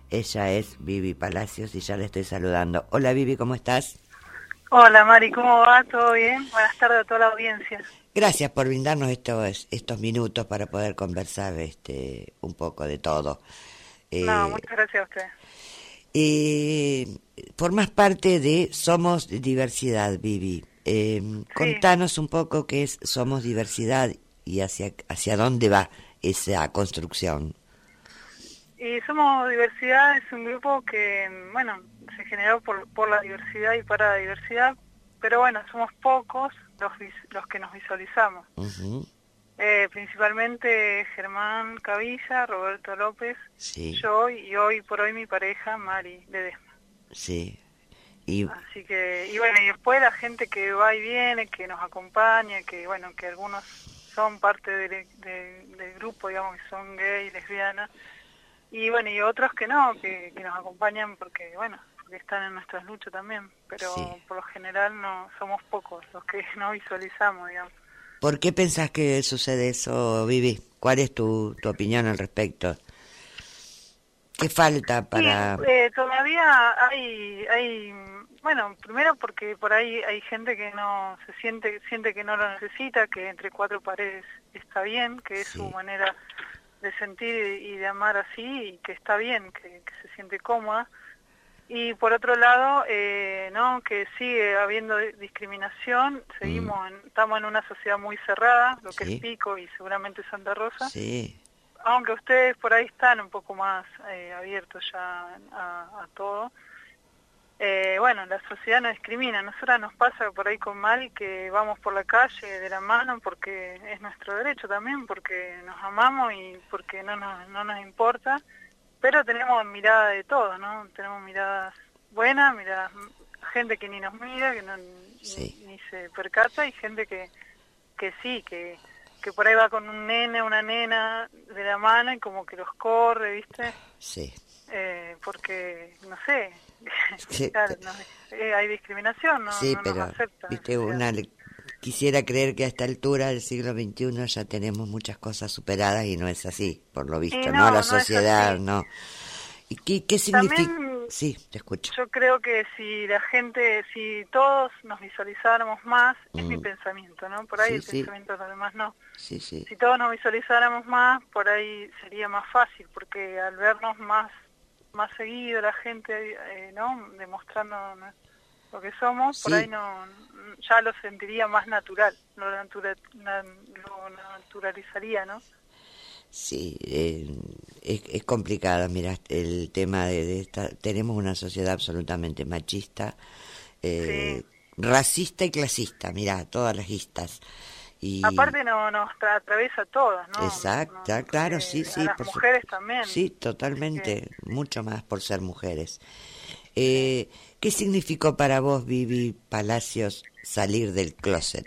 Ella es Vivi Palacios y ya le estoy saludando. Hola Vivi, ¿cómo estás? Hola Mari, ¿cómo va? ¿Todo bien? Buenas tardes a toda la audiencia. Gracias por brindarnos estos minutos para poder conversar un poco de todo. No, Eh, muchas gracias a usted. eh, Formas parte de Somos Diversidad, Vivi. Sí, Contanos un poco qué es Somos Diversidad y hacia dónde va esa construcción. y Somos Diversidad es un grupo que, bueno, se generó por la diversidad y para la diversidad, pero bueno, somos pocos los que nos visualizamos. Ujú. Principalmente Germán Cavilla, Roberto López, Sí, yo y hoy por hoy mi pareja Mari Ledesma. sí. Y Así que, y bueno, y después la gente que va y viene, que nos acompaña, que bueno, que algunos son parte del grupo, digamos, que son gay, lesbianas, y bueno, y otros que no, que nos acompañan porque, bueno, porque están en nuestras luchas también, sí. pero por lo general no somos pocos los que no visualizamos, digamos. ¿Por qué pensás que sucede eso, Vivi? ¿Cuál es tu opinión al respecto? ¿Qué falta Y para...? todavía bueno, primero porque por ahí hay gente que no siente que no lo necesita, que entre cuatro paredes está bien, que es su Sí, manera de sentir y de amar así, y que está bien, que se siente cómoda. Y por otro lado, no, que sigue habiendo discriminación, mm, estamos en una sociedad muy cerrada, lo que es sí, Pico y seguramente Santa Rosa, sí, aunque ustedes por ahí están un poco más abiertos ya a todo. Bueno, la sociedad no discrimina. A nosotras nos pasa por ahí con Mari que vamos por la calle de la mano porque es nuestro derecho también, porque nos amamos y porque no nos importa, pero tenemos mirada de todo, ¿no? Tenemos miradas buenas, miradas, gente que ni nos mira, que no, sí, ni se percata, y gente que sí, que por ahí va con un nene, una nena de la mano y como que los corre, ¿viste? sí. Porque, no sé, Sí, claro, hay discriminación, sí, no nos pero, acepta la viste, sociedad. quisiera creer que a esta altura del siglo XXI ya tenemos muchas cosas superadas y no es así, por lo Y visto, ¿no? La no, no es sociedad, así. no. ¿Y qué significa? También Sí, te escucho. yo creo que si todos nos visualizáramos más, es mi Mm, pensamiento, ¿no? Por ahí sí, el sí, pensamiento de los demás no. sí, sí, Si todos nos visualizáramos más, por ahí sería más fácil, porque al vernos más seguido la gente, ¿no? Demostrando, ¿no?, lo que somos, por ahí sí. no, ya lo sentiría más natural, lo naturalizaría, ¿no? Sí, es complicado, mira, el tema de esta, tenemos una sociedad absolutamente machista, Sí. racista y clasista, mira, todas las listas. Y Aparte nos atraviesa a todas, ¿no? exacta, claro, sí, A sí, las mujeres también, sí, así que totalmente, mucho más por ser mujeres. sí. Eh, ¿Qué significó para vos, Vivi Palacios, salir del closet?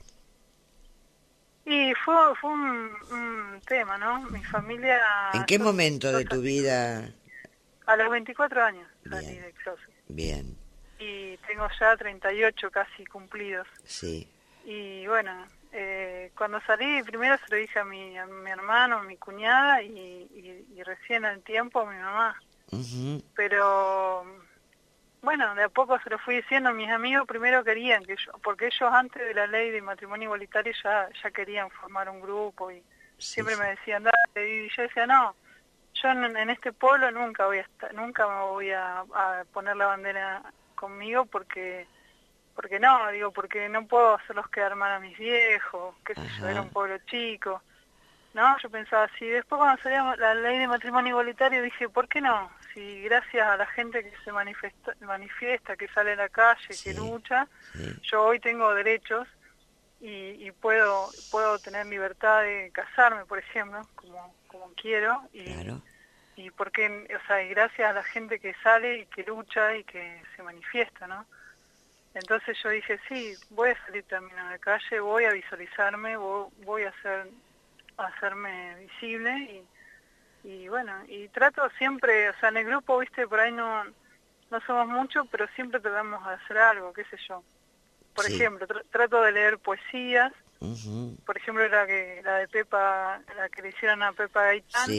Y fue un tema, ¿no? Mi familia, ¿En qué momento yo de tu vida? a los 24 años salí Bien, del closet. bien, Y tengo ya 38 casi cumplidos. sí. Y bueno, cuando salí primero se lo dije a mi hermano, a mi cuñada y recién al tiempo a mi mamá. Ujú, Pero bueno, de a poco se lo fui diciendo. Mis amigos primero querían que yo, porque ellos antes de la ley de matrimonio igualitario ya querían formar un grupo y sí, siempre sí, me decían, dale, y yo decía, no, yo en este pueblo nunca voy a estar, nunca me voy a poner la bandera conmigo porque no, digo, porque no puedo hacerlos quedar mal a mis viejos, qué sé yo, era ajá, un pueblo chico, ¿no? Yo pensaba así. Después cuando salió la ley de matrimonio igualitario dije, ¿por qué no? Si gracias a la gente que se manifiesta, que sale a la calle, que sí, lucha, sí, yo hoy tengo derechos y puedo tener libertad de casarme, por ejemplo, como quiero, claro, y porque, o sea, y gracias a la gente que sale y que lucha y que se manifiesta, ¿no? Entonces yo dije, sí, voy a salir también a la calle, voy a visualizarme, voy a hacerme visible y bueno, y trato siempre, o sea, en el grupo, viste, por ahí no somos muchos, pero siempre tratamos de hacer algo, qué sé yo. Por sí, ejemplo, trato de leer poesías, ujú, por ejemplo, la de Pepa, la que le hicieron a Pepa Gaitán, sí,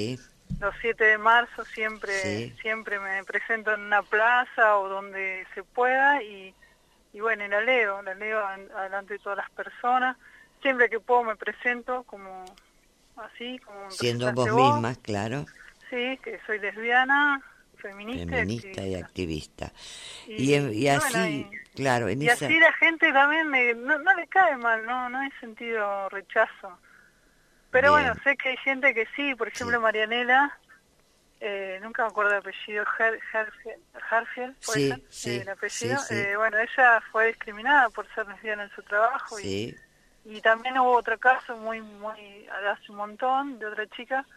los 7 de marzo siempre Sí. siempre me presento en una plaza o donde se pueda y bueno, y la leo adelante de todas las personas. Siempre que puedo me presento como así, como me Siendo presentaste vos vos. misma, claro, Sí, que soy lesbiana, feminista y feminista y activista. activista. Y Y bueno, así, claro, en y esa... así la gente también no le cae mal, no hay sentido rechazo. Pero bueno, Bien, sé que hay gente que sí, por ejemplo sí. Marianela, nunca me acuerdo el apellido, Harfield, puede ser, Sí, el sí, sí, apellido. sí, Bueno, ella fue discriminada por ser lesbiana en su trabajo sí. y también hubo otro caso muy, hace un montón, de otra chica,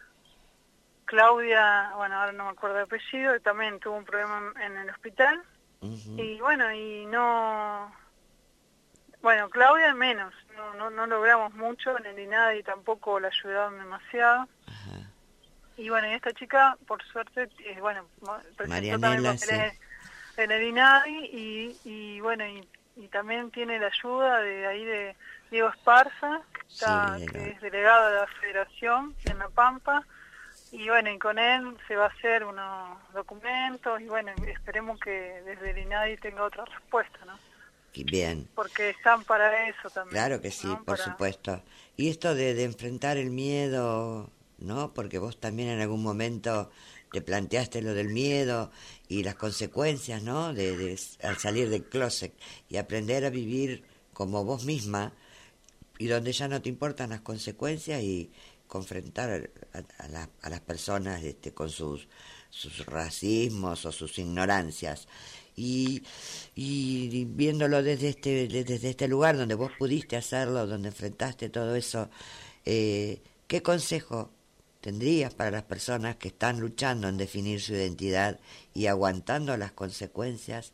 Claudia, bueno, ahora no me acuerdo el apellido, y también tuvo un problema en el hospital Ujú, y bueno, y no, bueno, Claudia menos, no logramos mucho en el INADI, tampoco la ayudaron demasiado. ajá. Y bueno, y esta chica, por suerte, bueno, presentó también Marianela, sí, papeles en el INADI y bueno, y también tiene la ayuda de ahí de Diego Esparza, sí, que es delegado de la Federación en La Pampa, y bueno, y con él se va a hacer unos documentos y bueno, esperemos que desde el INADI tenga otra respuesta, ¿no? y bien. Porque están para eso también, Claro que sí, ¿no? por supuesto. Y esto de enfrentar el miedo, ¿no? Porque vos también en algún momento te planteaste lo del miedo y las consecuencias, ¿no? Al salir del closet y aprender a vivir como vos misma y donde ya no te importan las consecuencias y confrontar a las personas con sus racismos o sus ignorancias. Y, y viéndolo desde este lugar donde vos pudiste hacerlo, donde enfrentaste todo eso, ¿qué consejo tendrías para las personas que están luchando en definir su identidad y aguantando las consecuencias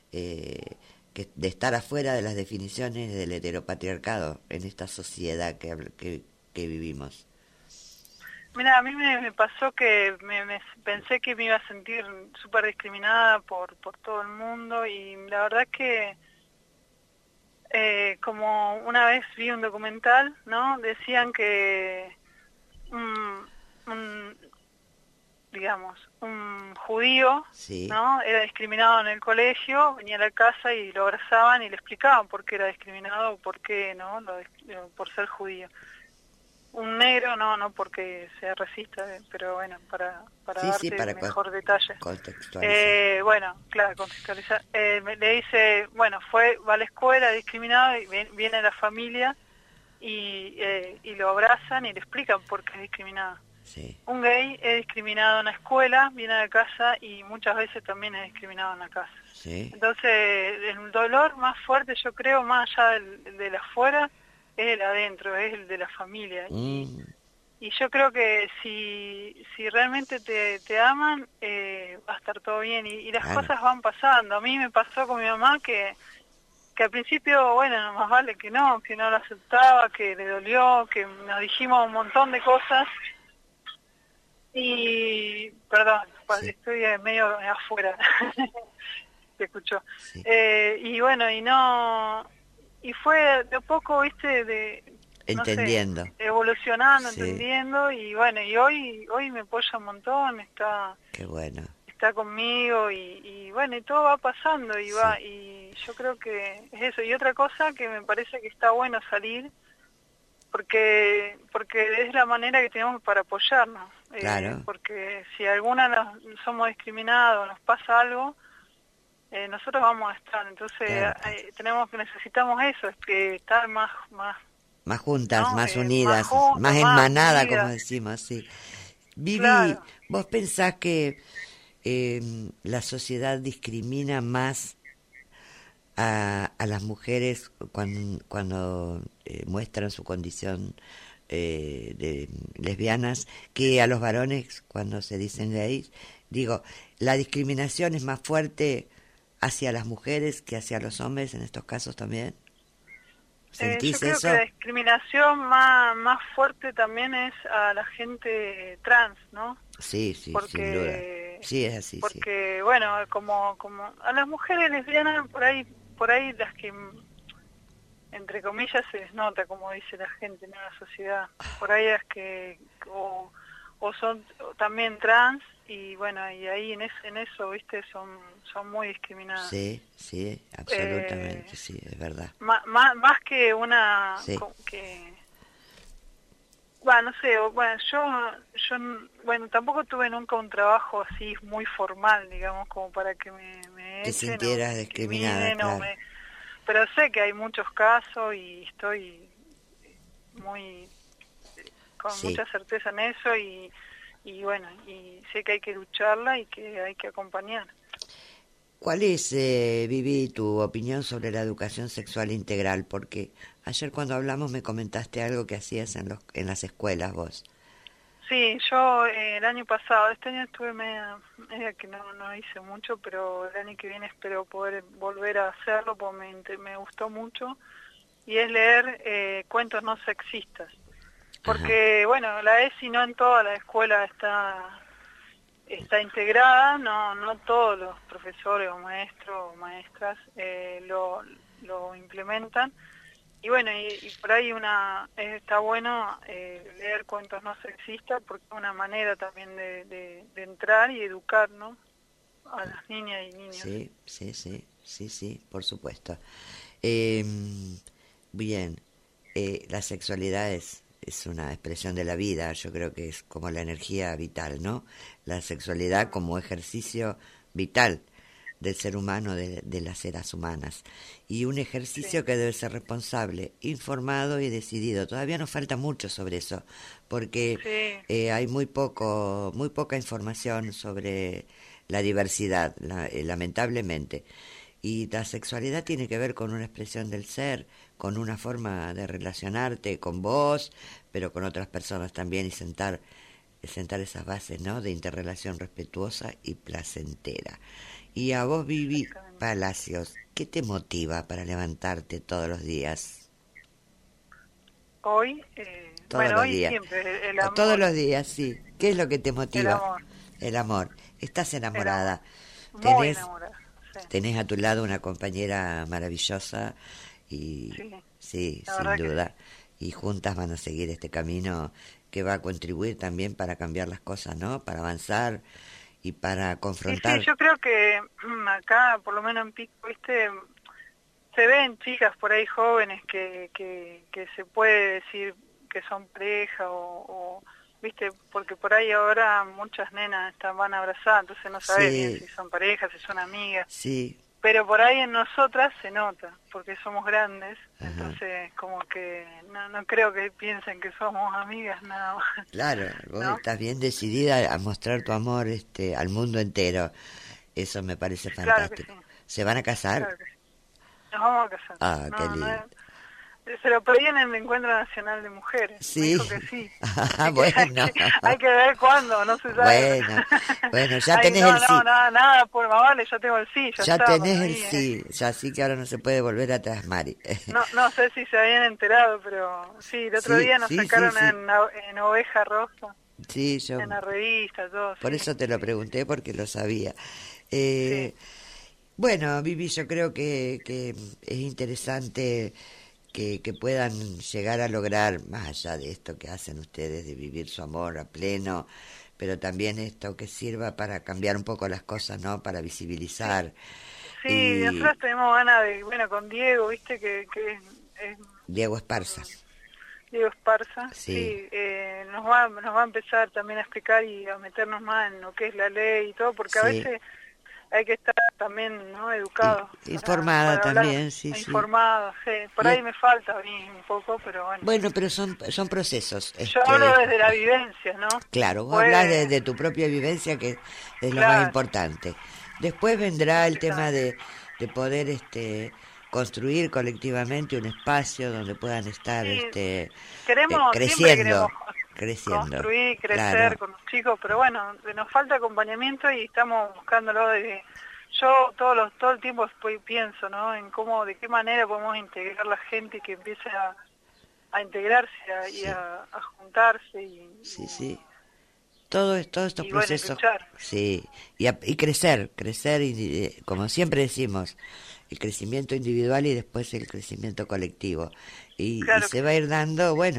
de estar afuera de las definiciones del heteropatriarcado en esta sociedad que vivimos? Mira, a mí me pasó que pensé que me iba a sentir súper discriminada por todo el mundo y la verdad que como una vez vi un documental, ¿no? Decían que un, un, digamos, un judío, Sí, ¿no? Era discriminado en el colegio, venía a la casa y lo abrazaban y le explicaban por qué era discriminado, por qué, ¿no? Por ser judío. Un negro, no porque sea racista, pero bueno, para sí, sí, darte para mejor detalle. contextualizar. Bueno, claro, contextualizar. Le dice, bueno, va a la escuela discriminado y viene la familia y lo abrazan y le explican por qué es discriminado. Sí, Un gay es discriminado en la escuela, viene a la casa y muchas veces también es discriminado en la casa. sí. Entonces, el dolor más fuerte, yo creo, más allá del afuera, es el adentro, es el de la familia. Mm, Y yo creo que si realmente te aman, va a estar todo bien. Y las claro, cosas van pasando. A mí me pasó con mi mamá que al principio, bueno, más vale que no lo aceptaba, que le dolió, que nos dijimos un montón de cosas. Y, perdón, sí, estoy medio afuera, te escucho. sí. Y bueno, y fue de a poco, viste, no sé, Entendiendo. evolucionando, Sí, entendiendo, y bueno, y hoy me apoya un montón, qué bueno. está conmigo, y bueno, y todo va pasando, Sí, y yo creo que es eso. Y otra cosa que me parece que está bueno salir, porque es la manera que tenemos para apoyarnos, claro, porque si alguna somos discriminados, nos pasa algo, nosotros vamos a estar, entonces claro. necesitamos eso, es que estar más, Más juntas, ¿no? más Más unidas, más juntos, más enmanada, como unidas, decimos, sí. claro. Vivi, ¿vos pensás que la sociedad discrimina más a las mujeres cuando muestran su condición de lesbianas que a los varones cuando se dicen gays? Digo, ¿la discriminación es más fuerte hacia las mujeres que hacia los hombres en estos casos también? Yo ¿Sentís creo que la eso? discriminación más fuerte también es a la gente trans, ¿no? Sí, sí, sin duda. Porque, Sí, es así, sí. porque bueno, como a las mujeres lesbianas por ahí las que entre comillas se les nota, como dice la gente, ¿no? La sociedad, por ahí es que o o son también trans, y bueno, y ahí en eso, viste, son muy discriminadas. Sí, sí, absolutamente, sí, es verdad. Más que una... Sí. que Bueno, no sé, bueno, bueno, tampoco tuve nunca un trabajo así muy formal, digamos, como para que me Te echen sintieras o me discriminada, discriminen claro. pero sé que hay muchos casos y estoy muy con Sí. mucha certeza en eso y bueno, y sé que hay que lucharla y que hay que acompañar. ¿Cuál es, Vivi, tu opinión sobre la educación sexual integral? Porque ayer cuando hablamos me comentaste algo que hacías en las escuelas vos. Sí, yo el año pasado, este año estuve media que no hice mucho, pero el año que viene espero poder volver a hacerlo porque me gustó mucho, y es leer cuentos no sexistas. Ajá, Porque, bueno, la ESI no en toda la escuela está integrada, no todos los profesores o maestros o maestras lo implementan. Y bueno, y por ahí está bueno leer cuentos no sexistas porque es una manera también de entrar y educar, ¿no? A las niñas y niños. sí, sí, sí, sí, sí, por supuesto. Eh, Bien, la sexualidad es una expresión de la vida, yo creo que es como la energía vital, ¿no? La sexualidad como ejercicio vital del ser humano, de las seres humanas. Y un Sí, ejercicio que debe ser responsable, informado y decidido. Todavía nos falta mucho sobre eso, porque sí, hay muy poca información sobre la diversidad, lamentablemente. Y la sexualidad tiene que ver con una expresión del ser, con una forma de relacionarte con vos, pero con otras personas también y sentar esas bases, ¿no? De interrelación respetuosa y placentera. Y a vos, Vivi exactamente. Palacios, ¿qué te motiva para levantarte todos los días? Hoy, Todos bueno, los hoy días. siempre el Todos amor, los días, sí. ¿Qué es lo que te el motiva? amor, El amor. Estás el amor. enamorada. Muy Tenés, enamorada, sí, tenés a tu lado una compañera maravillosa y sí, sí, la sin verdad que sí. duda. Y juntas van a seguir este camino que va a contribuir también para cambiar las cosas, ¿no? Para avanzar y para Y sí, confrontar. yo creo que acá, por lo menos en Pico, viste, se ven chicas por ahí jóvenes que se puede decir que son pareja viste, porque por ahí ahora muchas nenas van abrazadas, entonces no sabes bien Sí, si son parejas, si son amigas, sí, pero por ahí en nosotras se nota, porque somos grandes, ajá. entonces como que no creo que piensen que somos amigas nada más, Claro, vos ¿no? estás bien decidida a mostrar tu amor al mundo entero. Eso me parece Claro que fantástico. sí, ¿Se van a casar? claro que sí. Nos vamos a casar. Ah, qué No, lindo. se lo pedí en el Encuentro Nacional de Mujeres. Me dijo que Sí, sí. ah, Así que bueno, hay que ver cuándo, no se sabe. Pero bueno, bueno, ya ay, tenés el sí, nada, por más vale, ya tengo el sí, ya ya está. tenés Para el mí, sí, ya sí que ahora no se puede volver atrás, Mari. no sé si se habían enterado, pero sí, el otro Sí, día nos sí, sí, sacaron sí, en Oveja Rosa, sí, yo en la revista, todo, por sí, eso te lo sí, pregunté porque lo sabía. sí, Eh, bueno, Vivi, yo creo que es interesante que puedan llegar a lograr, más allá de esto que hacen ustedes, de vivir su amor a pleno, pero también esto que sirva para cambiar un poco las cosas, ¿no? Para sí. visibilizar. Sí, Y nosotros tenemos ganas de, bueno, con Diego, viste, que es Diego Esparza, Diego Esparza, sí, sí, nos va a empezar también a explicar y a meternos más en lo que es la ley y todo, porque a sí. veces hay que estar también, ¿no?, educados Informada para hablar, también, sí, sí. informados, sí. Por Y ahí me falta a mí un poco, pero bueno. bueno, pero son procesos, Yo hablo desde la vivencia, ¿no? claro, vos hablás Después, de tu propia vivencia, que es lo más claro, importante. Después vendrá el tema exactamente. de poder construir colectivamente un espacio donde puedan estar Sí, siempre queremos creciendo, construir, crecer claro, con los chicos, pero bueno, nos falta acompañamiento y estamos buscándolo yo todo el tiempo pienso, ¿no?, en de qué manera podemos integrar la gente y que empiece a integrarse y sí, a juntarse sí, sí. Todos estos y bueno, y procesos, luchar. sí, y crecer, y, como siempre decimos, el crecimiento individual y después el crecimiento colectivo. Y Claro que se va a sí. ir dando, bueno,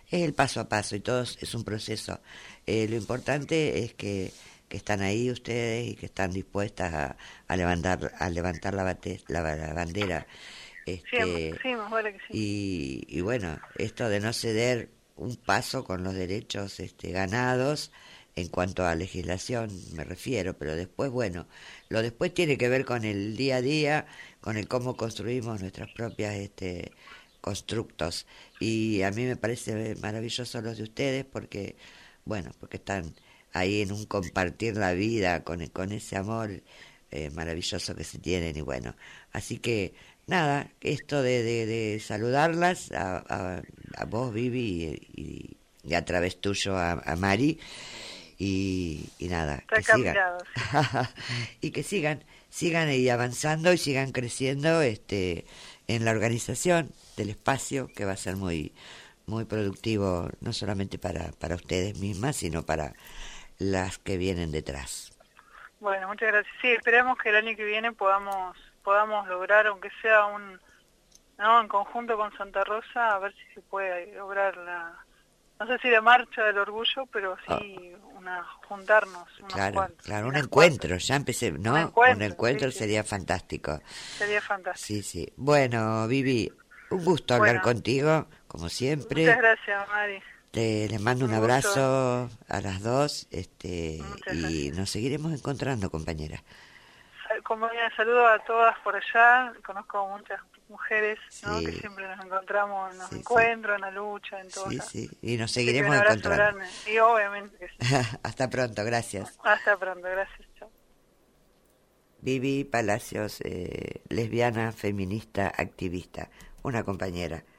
es el paso a paso y todo es un proceso. Lo importante es que están ahí ustedes y que están dispuestas a levantar la bandera. Sí, más vale que sí. Y bueno, esto de no ceder un paso con los derechos ganados en cuanto a legislación me refiero, pero después, bueno, lo después tiene que ver con el día a día, con el cómo construimos nuestras propias constructos. Y a mí me parece maravilloso los de ustedes porque, bueno, porque están ahí en un compartir la vida con ese amor maravilloso que se tienen y bueno, así que nada, esto de saludarlas a vos, Vivi, y a través tuyo a Mari, y nada, Está que sigan. sí. Y que sigan ahí avanzando y sigan creciendo en la organización del espacio, que va a ser muy productivo, no solamente para ustedes mismas, sino para las que vienen detrás. Bueno, muchas gracias. Sí, esperamos que el año que viene podamos lograr, aunque sea en conjunto con Santa Rosa, a ver si se puede lograr no sé si la marcha del orgullo, pero sí juntarnos unos cuantos. Claro, un encuentro, ya empecé, ¿no? Un encuentro sí, sería fantástico. Sería fantástico. Sí. Bueno, Vivi, un gusto hablar contigo, como siempre. Muchas gracias, Mari. Les mando un abrazo a las dos y gracias. Nos seguiremos encontrando, compañera. Saludo a todas por allá, conozco muchas mujeres, ¿no? Sí. Que siempre nos encontramos en los encuentros, en la lucha, en todo. Sí, y nos seguiremos encontrando. Grande. Y obviamente que sí. Hasta pronto, gracias. Hasta pronto, gracias. Chao. Vivi Palacios, lesbiana, feminista, activista, una compañera.